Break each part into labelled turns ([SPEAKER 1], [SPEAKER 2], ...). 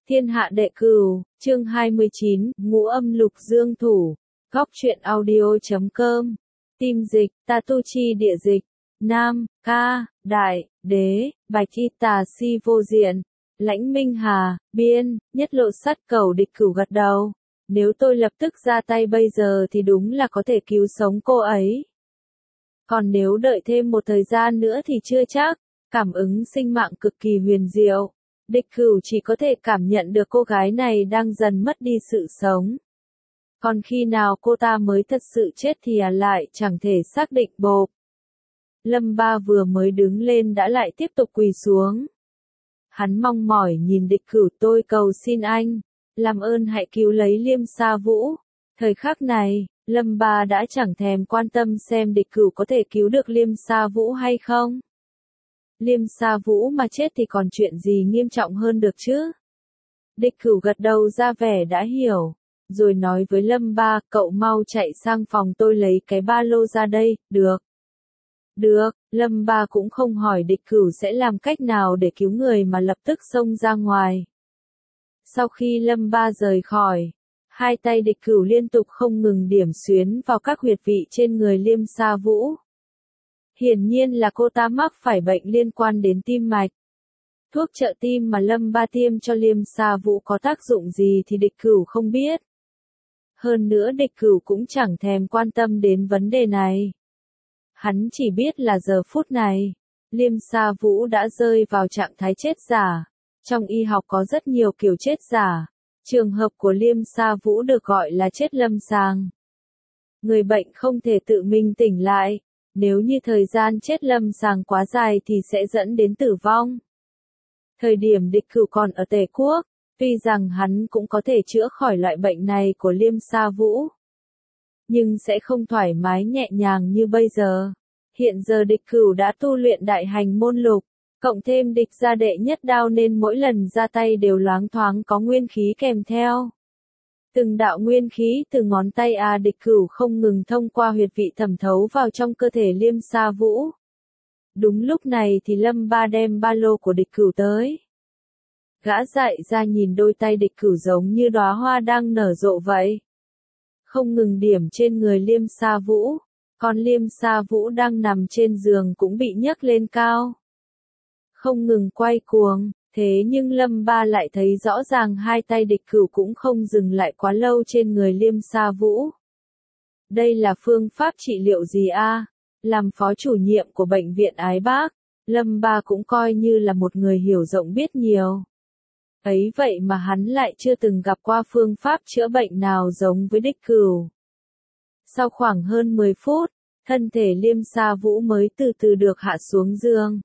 [SPEAKER 1] Thiên hạ đệ cửu, chương 29, ngũ âm lục dương thủ. Góc truyện audio.com. Tim dịch, ta tu chi địa dịch. Nam, ca, đại, đế, bạch y tà si vô diện. Lãnh Minh Hà, biên, nhất lộ sắt cầu địch cửu gật đầu. Nếu tôi lập tức ra tay bây giờ thì đúng là có thể cứu sống cô ấy. Còn nếu đợi thêm một thời gian nữa thì chưa chắc. Cảm ứng sinh mạng cực kỳ huyền diệu. Địch cửu chỉ có thể cảm nhận được cô gái này đang dần mất đi sự sống. Còn khi nào cô ta mới thật sự chết thì lại chẳng thể xác định bộp. Lâm Ba vừa mới đứng lên đã lại tiếp tục quỳ xuống. Hắn mong mỏi nhìn địch cửu, tôi cầu xin anh, làm ơn hãy cứu lấy Liêm Sa Vũ. Thời khắc này, Lâm Ba đã chẳng thèm quan tâm xem địch cửu có thể cứu được Liêm Sa Vũ hay không. Liêm Sa Vũ mà chết thì còn chuyện gì nghiêm trọng hơn được chứ? Địch cửu gật đầu ra vẻ đã hiểu, rồi nói với Lâm Ba, cậu mau chạy sang phòng tôi lấy cái ba lô ra đây, được? Được, Lâm Ba cũng không hỏi địch cửu sẽ làm cách nào để cứu người mà lập tức xông ra ngoài. Sau khi Lâm Ba rời khỏi, hai tay địch cửu liên tục không ngừng điểm xuyến vào các huyệt vị trên người Liêm Sa Vũ. Hiển nhiên là cô ta mắc phải bệnh liên quan đến tim mạch. Thuốc trợ tim mà Lâm Ba tiêm cho Liêm Sa Vũ có tác dụng gì thì địch cửu không biết. Hơn nữa địch cửu cũng chẳng thèm quan tâm đến vấn đề này. Hắn chỉ biết là giờ phút này, Liêm Sa Vũ đã rơi vào trạng thái chết giả. Trong y học có rất nhiều kiểu chết giả. Trường hợp của Liêm Sa Vũ được gọi là chết lâm sàng. Người bệnh không thể tự mình tỉnh lại. Nếu như thời gian chết lâm sàng quá dài thì sẽ dẫn đến tử vong. Thời điểm địch cửu còn ở Tề Quốc, tuy rằng hắn cũng có thể chữa khỏi loại bệnh này của Liêm Sa Vũ, nhưng sẽ không thoải mái nhẹ nhàng như bây giờ. Hiện giờ địch cửu đã tu luyện đại hành môn lục, cộng thêm địch gia đệ nhất đao nên mỗi lần ra tay đều loáng thoáng có nguyên khí kèm theo. Từng đạo nguyên khí từ ngón tay địch cửu không ngừng thông qua huyệt vị thẩm thấu vào trong cơ thể Liêm Sa Vũ. Đúng lúc này thì Lâm Ba đem ba lô của địch cửu tới. Gã dại ra nhìn đôi tay địch cửu giống như đóa hoa đang nở rộ vậy. Không ngừng điểm trên người Liêm Sa Vũ, còn Liêm Sa Vũ đang nằm trên giường cũng bị nhấc lên cao. Không ngừng quay cuồng. Thế nhưng Lâm Ba lại thấy rõ ràng hai tay địch cửu cũng không dừng lại quá lâu trên người Liêm Sa Vũ. Đây là phương pháp trị liệu gì a? Làm phó chủ nhiệm của bệnh viện Ái Bác, Lâm Ba cũng coi như là một người hiểu rộng biết nhiều. Ấy vậy mà hắn lại chưa từng gặp qua phương pháp chữa bệnh nào giống với địch cửu. Sau khoảng hơn 10 phút, thân thể Liêm Sa Vũ mới từ từ được hạ xuống giường.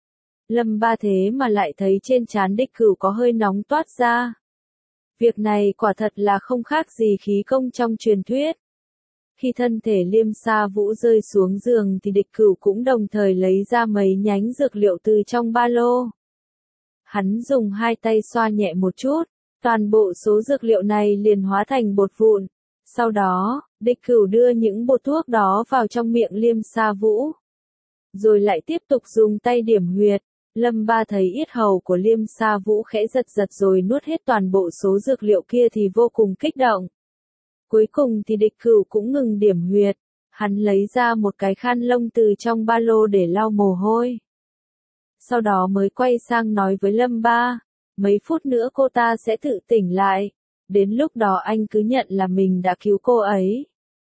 [SPEAKER 1] Lâm Ba thế mà lại thấy trên trán địch cửu có hơi nóng toát ra. Việc này quả thật là không khác gì khí công trong truyền thuyết. Khi thân thể Liêm Sa Vũ rơi xuống giường thì địch cửu cũng đồng thời lấy ra mấy nhánh dược liệu từ trong ba lô. Hắn dùng hai tay xoa nhẹ một chút, toàn bộ số dược liệu này liền hóa thành bột vụn. Sau đó, địch cửu đưa những bột thuốc đó vào trong miệng Liêm Sa Vũ. Rồi lại tiếp tục dùng tay điểm huyệt. Lâm Ba thấy yết hầu của Liêm Sa Vũ khẽ giật giật rồi nuốt hết toàn bộ số dược liệu kia thì vô cùng kích động. Cuối cùng thì địch cửu cũng ngừng điểm huyệt. Hắn lấy ra một cái khăn lông từ trong ba lô để lau mồ hôi. Sau đó mới quay sang nói với Lâm Ba, mấy phút nữa cô ta sẽ tự tỉnh lại. Đến lúc đó anh cứ nhận là mình đã cứu cô ấy.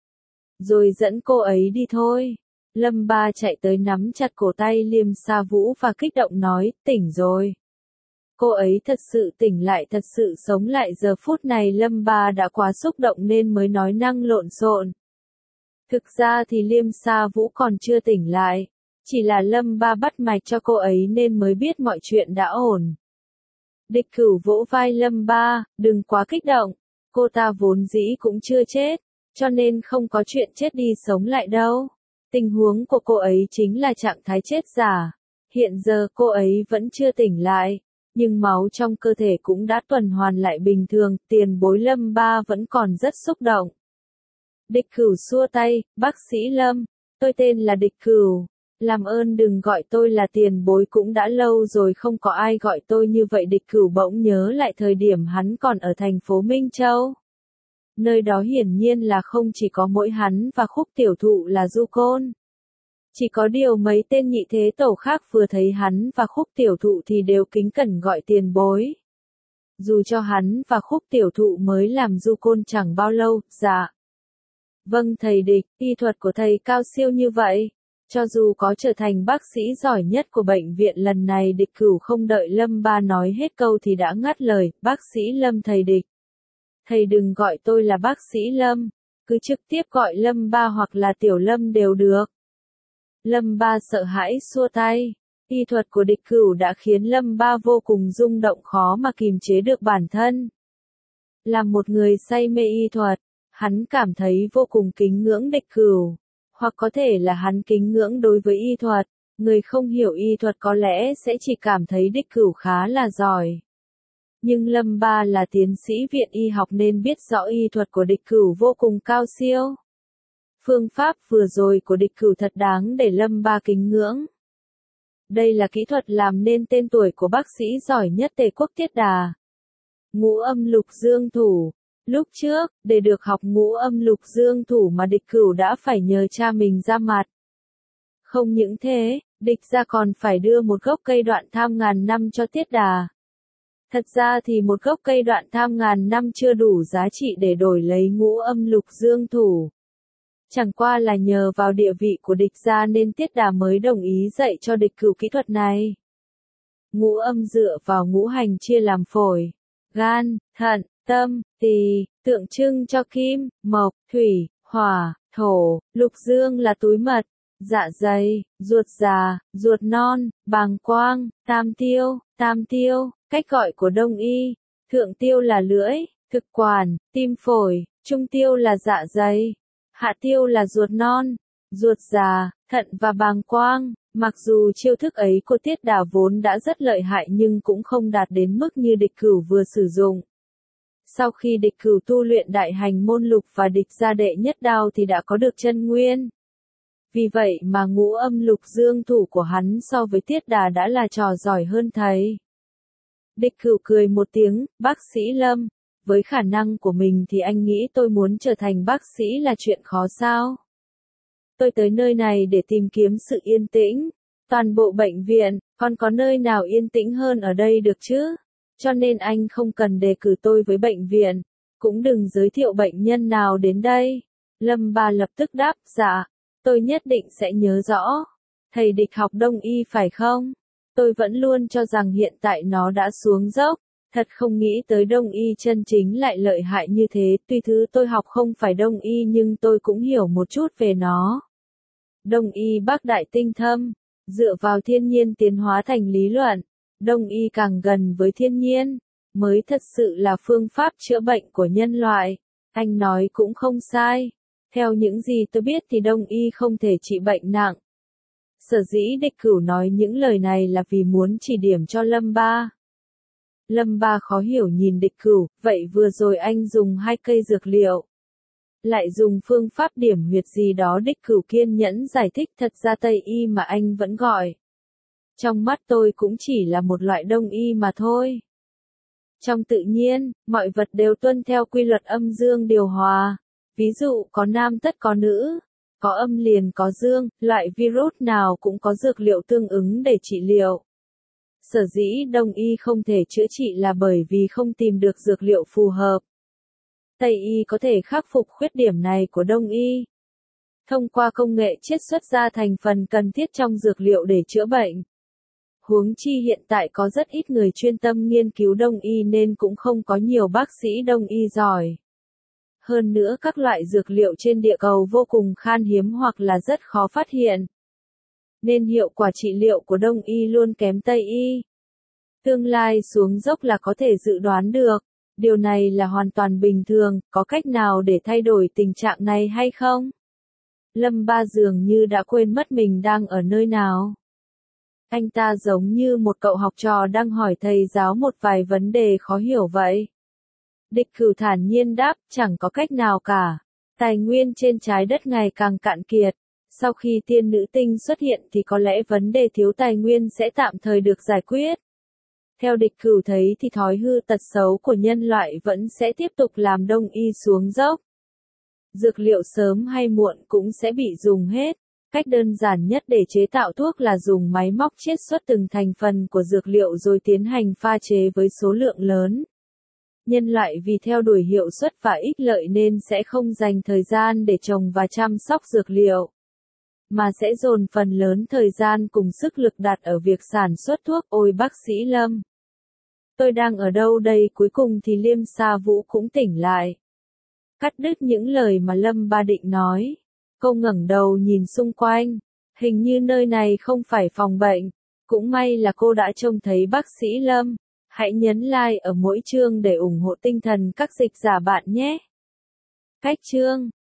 [SPEAKER 1] Rồi dẫn cô ấy đi thôi. Lâm Ba chạy tới nắm chặt cổ tay Liêm Sa Vũ và kích động nói, tỉnh rồi. Cô ấy thật sự tỉnh lại, thật sự sống lại. Giờ phút này Lâm Ba đã quá xúc động nên mới nói năng lộn xộn. Thực ra thì Liêm Sa Vũ còn chưa tỉnh lại. Chỉ là Lâm Ba bắt mạch cho cô ấy nên mới biết mọi chuyện đã ổn. Địch cửu vỗ vai Lâm Ba, đừng quá kích động. Cô ta vốn dĩ cũng chưa chết, cho nên không có chuyện chết đi sống lại đâu. Tình huống của cô ấy chính là trạng thái chết giả. Hiện giờ cô ấy vẫn chưa tỉnh lại, nhưng máu trong cơ thể cũng đã tuần hoàn lại bình thường. Tiền bối Lâm Ba vẫn còn rất xúc động. Địch cửu xua tay, bác sĩ Lâm, tôi tên là Địch Cửu, Làm ơn đừng gọi tôi là tiền bối, cũng đã lâu rồi không có ai gọi tôi như vậy. Địch Cửu bỗng nhớ lại thời điểm hắn còn ở thành phố Minh Châu. Nơi đó hiển nhiên là không chỉ có mỗi hắn và Khúc tiểu thụ là du côn. Chỉ có điều mấy tên nhị thế tổ khác vừa thấy hắn và Khúc tiểu thụ thì đều kính cẩn gọi tiền bối. Dù cho hắn và Khúc tiểu thụ mới làm du côn chẳng bao lâu. Dạ. Vâng thầy Địch, y thuật của thầy cao siêu như vậy. Cho dù có trở thành bác sĩ giỏi nhất của bệnh viện lần này, Địch Cửu không đợi Lâm Ba nói hết câu thì đã ngắt lời. Bác sĩ Lâm thầy Địch. Thầy đừng gọi tôi là bác sĩ Lâm, cứ trực tiếp gọi Lâm Ba hoặc là Tiểu Lâm đều được. Lâm Ba sợ hãi xua tay. Y thuật của Địch Cửu đã khiến Lâm Ba vô cùng rung động, khó mà kìm chế được bản thân. Là một người say mê y thuật, hắn cảm thấy vô cùng kính ngưỡng Địch Cửu. Hoặc có thể là hắn kính ngưỡng đối với y thuật, người không hiểu y thuật có lẽ sẽ chỉ cảm thấy Địch Cửu khá là giỏi. Nhưng Lâm Ba là tiến sĩ viện y học nên biết rõ y thuật của Địch Cửu vô cùng cao siêu. Phương pháp vừa rồi của Địch Cửu thật đáng để Lâm Ba kính ngưỡng. Đây là kỹ thuật làm nên tên tuổi của bác sĩ giỏi nhất Tề quốc Tiết Đà. Ngũ âm lục dương thủ. Lúc trước, để được học ngũ âm lục dương thủ mà Địch Cửu đã phải nhờ cha mình ra mặt. Không những thế, Địch gia còn phải đưa một gốc cây đoạn tham ngàn năm cho Tiết Đà. Thật ra thì một gốc cây đoạn tham ngàn năm chưa đủ giá trị để đổi lấy ngũ âm lục dương thủ. Chẳng qua là nhờ vào địa vị của Địch gia nên Tiết Đà mới đồng ý dạy cho Địch Cửu kỹ thuật này. Ngũ âm dựa vào ngũ hành chia làm phổi, gan, thận, tâm, tỳ, tượng trưng cho kim, mộc, thủy, hỏa, thổ. Lục dương là túi mật, dạ dày, ruột già, ruột non, bàng quang, tam tiêu, cách gọi của Đông y. Thượng tiêu là lưỡi, thực quản, tim phổi, trung tiêu là dạ dày, hạ tiêu là ruột non, ruột già, thận và bàng quang. Mặc dù chiêu thức ấy của Tiết Đà vốn đã rất lợi hại nhưng cũng không đạt đến mức như Địch Cửu vừa sử dụng. Sau khi Địch Cửu tu luyện đại hành môn lục và Địch gia đệ nhất đao thì đã có được chân nguyên. Vì vậy mà ngũ âm lục dương thủ của hắn so với Tiết Đà đã là trò giỏi hơn thầy. Địch Cửu cười một tiếng, bác sĩ Lâm, với khả năng của mình thì anh nghĩ tôi muốn trở thành bác sĩ là chuyện khó sao? Tôi tới nơi này để tìm kiếm sự yên tĩnh. Toàn bộ bệnh viện, còn có nơi nào yên tĩnh hơn ở đây được chứ? Cho nên anh không cần đề cử tôi với bệnh viện, cũng đừng giới thiệu bệnh nhân nào đến đây. Lâm Ba lập tức đáp, dạ, tôi nhất định sẽ nhớ rõ. Thầy Địch học Đông y phải không? Tôi vẫn luôn cho rằng hiện tại nó đã xuống dốc. Thật không nghĩ tới Đông y chân chính lại lợi hại như thế. Tuy thứ tôi học không phải Đông y nhưng tôi cũng hiểu một chút về nó. Đông y bác đại tinh thâm, dựa vào thiên nhiên tiến hóa thành lý luận. Đông y càng gần với thiên nhiên, mới thật sự là phương pháp chữa bệnh của nhân loại. Anh nói cũng không sai. Theo những gì tôi biết thì Đông y không thể trị bệnh nặng. Sở dĩ Địch Cửu nói những lời này là vì muốn chỉ điểm cho Lâm Ba. Lâm Ba khó hiểu nhìn Địch Cửu, vậy vừa rồi anh dùng 2 cây dược liệu. Lại dùng phương pháp điểm huyệt gì đó. Địch Cửu kiên nhẫn giải thích, thật ra Tây y mà anh vẫn gọi. Trong mắt tôi cũng chỉ là một loại Đông y mà thôi. Trong tự nhiên, mọi vật đều tuân theo quy luật âm dương điều hòa. Ví dụ có nam tất có nữ, có âm liền có dương, loại virus nào cũng có dược liệu tương ứng để trị liệu. Sở dĩ Đông y không thể chữa trị là bởi vì không tìm được dược liệu phù hợp. Tây y có thể khắc phục khuyết điểm này của Đông y. Thông qua công nghệ chiết xuất ra thành phần cần thiết trong dược liệu để chữa bệnh. Huống chi hiện tại có rất ít người chuyên tâm nghiên cứu Đông y nên cũng không có nhiều bác sĩ Đông y giỏi. Hơn nữa các loại dược liệu trên địa cầu vô cùng khan hiếm hoặc là rất khó phát hiện. Nên hiệu quả trị liệu của Đông y luôn kém Tây y. Tương lai xuống dốc là có thể dự đoán được. Điều này là hoàn toàn bình thường, có cách nào để thay đổi tình trạng này hay không? Lâm Ba dường như đã quên mất mình đang ở nơi nào. Anh ta giống như một cậu học trò đang hỏi thầy giáo một vài vấn đề khó hiểu vậy. Địch Cửu thản nhiên đáp, chẳng có cách nào cả. Tài nguyên trên trái đất ngày càng cạn kiệt. Sau khi tiên nữ tinh xuất hiện thì có lẽ vấn đề thiếu tài nguyên sẽ tạm thời được giải quyết. Theo địch cửu thấy thì thói hư tật xấu của nhân loại vẫn sẽ tiếp tục làm đông y xuống dốc. Dược liệu sớm hay muộn cũng sẽ bị dùng hết. Cách đơn giản nhất để chế tạo thuốc là dùng máy móc chiết xuất từng thành phần của dược liệu rồi tiến hành pha chế với số lượng lớn. Nhân loại vì theo đuổi hiệu suất và ích lợi nên sẽ không dành thời gian để trồng và chăm sóc dược liệu, mà sẽ dồn phần lớn thời gian cùng sức lực đặt ở việc sản xuất thuốc. Ôi bác sĩ Lâm! Tôi đang ở đâu đây? Cuối cùng thì Liêm Sa Vũ cũng tỉnh lại. Cắt đứt những lời mà Lâm Ba định nói. Cô ngẩng đầu nhìn xung quanh. Hình như nơi này không phải phòng bệnh. Cũng may là cô đã trông thấy bác sĩ Lâm. Hãy nhấn like ở mỗi chương để ủng hộ tinh thần các dịch giả bạn nhé. Cách chương